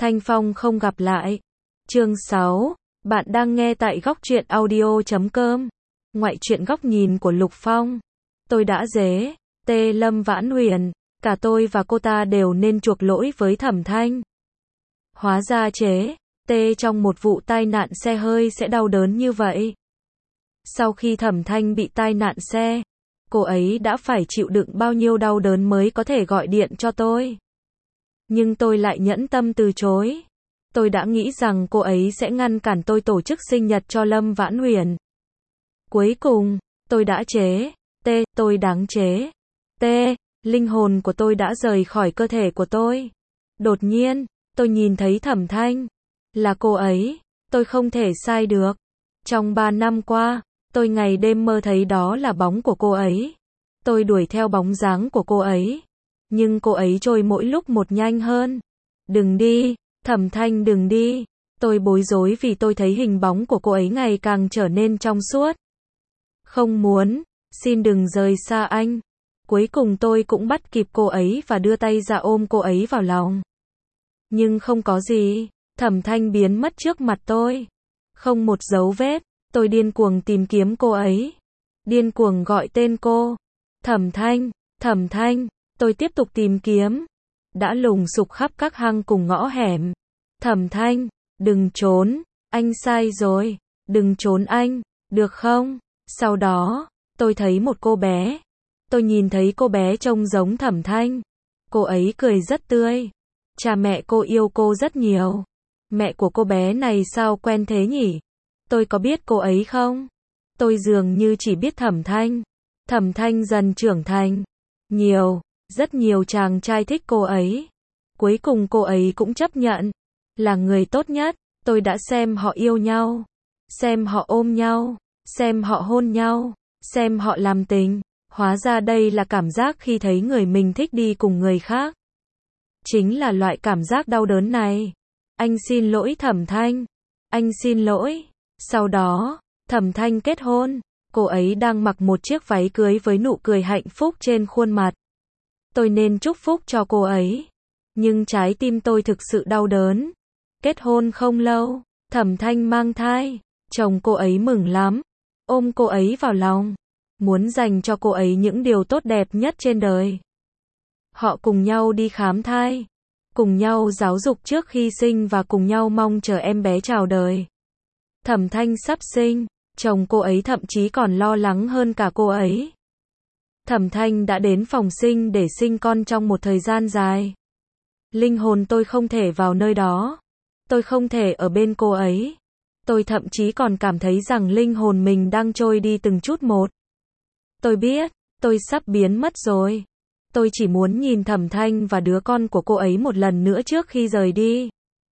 Thanh Phong không gặp lại. Chương 6. Bạn đang nghe tại góc truyện audio.com. Ngoại truyện góc nhìn của Lục Phong. Tôi đã dế. Lâm Vãn Huyền. Cả tôi và cô ta đều nên chuộc lỗi với Thẩm Thanh. Hóa ra chế. Trong một vụ tai nạn xe hơi sẽ đau đớn như vậy. Sau khi Thẩm Thanh bị tai nạn xe, cô ấy đã phải chịu đựng bao nhiêu đau đớn mới có thể gọi điện cho tôi. Nhưng tôi lại nhẫn tâm từ chối. Tôi đã nghĩ rằng cô ấy sẽ ngăn cản tôi tổ chức sinh nhật cho Lâm Vãn Huyền. Cuối cùng, tôi đã chế. Tôi đáng chế. Linh hồn của tôi đã rời khỏi cơ thể của tôi. Đột nhiên, tôi nhìn thấy Thẩm Thanh. Là cô ấy. Tôi không thể sai được. Trong 3 năm qua, tôi ngày đêm mơ thấy đó là bóng của cô ấy. Tôi đuổi theo bóng dáng của cô ấy. Nhưng cô ấy trôi mỗi lúc một nhanh hơn. Đừng đi, Thẩm Thanh đừng đi. Tôi bối rối vì tôi thấy hình bóng của cô ấy ngày càng trở nên trong suốt. Không muốn, xin đừng rời xa anh. Cuối cùng tôi cũng bắt kịp cô ấy và đưa tay ra ôm cô ấy vào lòng. Nhưng không có gì, Thẩm Thanh biến mất trước mặt tôi. Không một dấu vết, tôi điên cuồng tìm kiếm cô ấy. Điên cuồng gọi tên cô. Thẩm Thanh, tôi tiếp tục tìm kiếm. Đã lùng sục khắp các hang cùng ngõ hẻm. Thẩm Thanh, đừng trốn, anh sai rồi, đừng trốn anh, được không? Sau đó, tôi thấy một cô bé. Tôi nhìn thấy cô bé trông giống Thẩm Thanh. Cô ấy cười rất tươi. Cha mẹ cô yêu cô rất nhiều. Mẹ của cô bé này sao quen thế nhỉ? Tôi có biết cô ấy không? Tôi dường như chỉ biết Thẩm Thanh. Thẩm Thanh dần trưởng thành. Rất nhiều chàng trai thích cô ấy. Cuối cùng cô ấy cũng chấp nhận. Là người tốt nhất. Tôi đã xem họ yêu nhau. Xem họ ôm nhau. Xem họ hôn nhau. Xem họ làm tình. Hóa ra đây là cảm giác khi thấy người mình thích đi cùng người khác. Chính là loại cảm giác đau đớn này. Anh xin lỗi Thẩm Thanh. Anh xin lỗi. Sau đó, Thẩm Thanh kết hôn. Cô ấy đang mặc một chiếc váy cưới với nụ cười hạnh phúc trên khuôn mặt. Tôi nên chúc phúc cho cô ấy. Nhưng trái tim tôi thực sự đau đớn. Kết hôn không lâu, Thẩm Thanh mang thai. Chồng cô ấy mừng lắm. Ôm cô ấy vào lòng. Muốn dành cho cô ấy những điều tốt đẹp nhất trên đời. Họ cùng nhau đi khám thai. Cùng nhau giáo dục trước khi sinh và cùng nhau mong chờ em bé chào đời. Thẩm Thanh sắp sinh. Chồng cô ấy thậm chí còn lo lắng hơn cả cô ấy. Thẩm Thanh đã đến phòng sinh để sinh con trong một thời gian dài. Linh hồn tôi không thể vào nơi đó. Tôi không thể ở bên cô ấy. Tôi thậm chí còn cảm thấy rằng linh hồn mình đang trôi đi từng chút một. Tôi biết, tôi sắp biến mất rồi. Tôi chỉ muốn nhìn Thẩm Thanh và đứa con của cô ấy một lần nữa trước khi rời đi.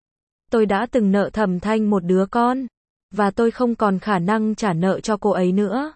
Tôi đã từng nợ Thẩm Thanh một đứa con. Và tôi không còn khả năng trả nợ cho cô ấy nữa.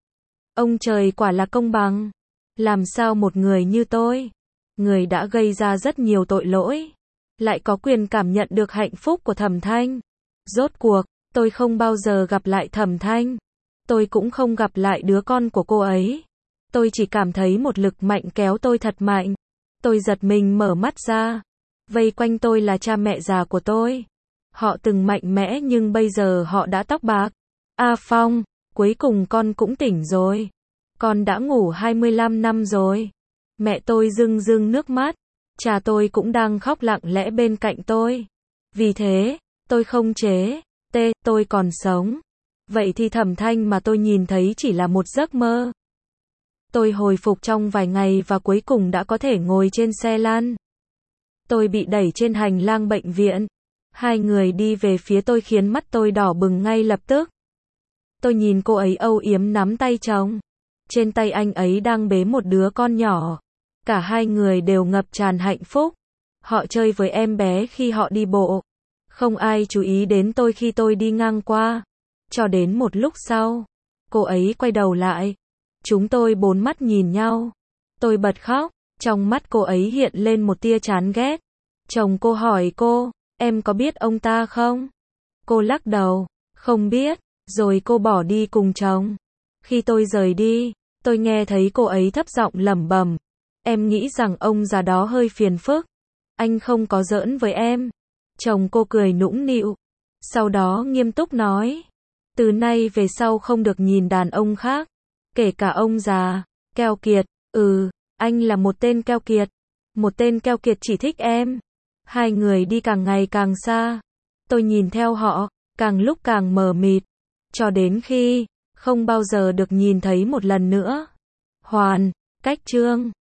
Ông trời quả là công bằng. Làm sao một người như tôi, người đã gây ra rất nhiều tội lỗi, lại có quyền cảm nhận được hạnh phúc của Thẩm Thanh. Rốt cuộc, tôi không bao giờ gặp lại Thẩm Thanh. Tôi cũng không gặp lại đứa con của cô ấy. Tôi chỉ cảm thấy một lực mạnh kéo tôi thật mạnh. Tôi giật mình mở mắt ra. Vây quanh tôi là cha mẹ già của tôi. Họ từng mạnh mẽ nhưng bây giờ họ đã tóc bạc. A Phong, cuối cùng con cũng tỉnh rồi. Con đã ngủ 25 năm rồi. Mẹ tôi rưng rưng nước mắt. Cha tôi cũng đang khóc lặng lẽ bên cạnh tôi. Vì thế, tôi không chế. Tôi còn sống. Vậy thì Thẩm Thanh mà tôi nhìn thấy chỉ là một giấc mơ. Tôi hồi phục trong vài ngày và cuối cùng đã có thể ngồi trên xe lăn. Tôi bị đẩy trên hành lang bệnh viện. Hai người đi về phía tôi khiến mắt tôi đỏ bừng ngay lập tức. Tôi nhìn cô ấy âu yếm nắm tay chồng. Trên tay anh ấy đang bế một đứa con nhỏ. Cả hai người đều ngập tràn hạnh phúc. Họ chơi với em bé khi họ đi bộ. Không ai chú ý đến tôi khi tôi đi ngang qua. Cho đến một lúc sau, cô ấy quay đầu lại. Chúng tôi bốn mắt nhìn nhau. Tôi bật khóc. Trong mắt cô ấy hiện lên một tia chán ghét. Chồng cô hỏi cô, em có biết ông ta không? Cô lắc đầu, không biết. Rồi cô bỏ đi cùng chồng. Khi tôi rời đi, tôi nghe thấy cô ấy thấp giọng lẩm bẩm. Em nghĩ rằng ông già đó hơi phiền phức. Anh không có giỡn với em. Chồng cô cười nũng nịu, sau đó nghiêm túc nói, từ nay về sau không được nhìn đàn ông khác, kể cả ông già. Keo kiệt, anh là một tên keo kiệt. Một tên keo kiệt chỉ thích em. Hai người đi càng ngày càng xa. Tôi nhìn theo họ, càng lúc càng mờ mịt, cho đến khi không bao giờ được nhìn thấy một lần nữa. Hoàn, cách chương